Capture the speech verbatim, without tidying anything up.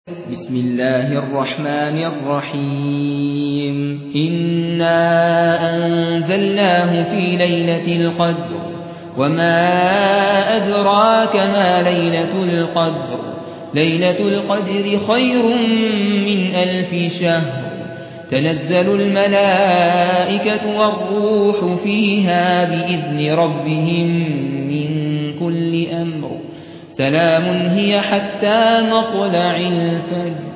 بسم الله الرحمن الرحيم إنا أنزلناه في ليلة القدر وما أدراك ما ليلة القدر ليلة القدر خير من ألف شهر تنزل الملائكة والروح فيها بإذن ربهم من كل أمر سلام هي حتى مطلع الفجر.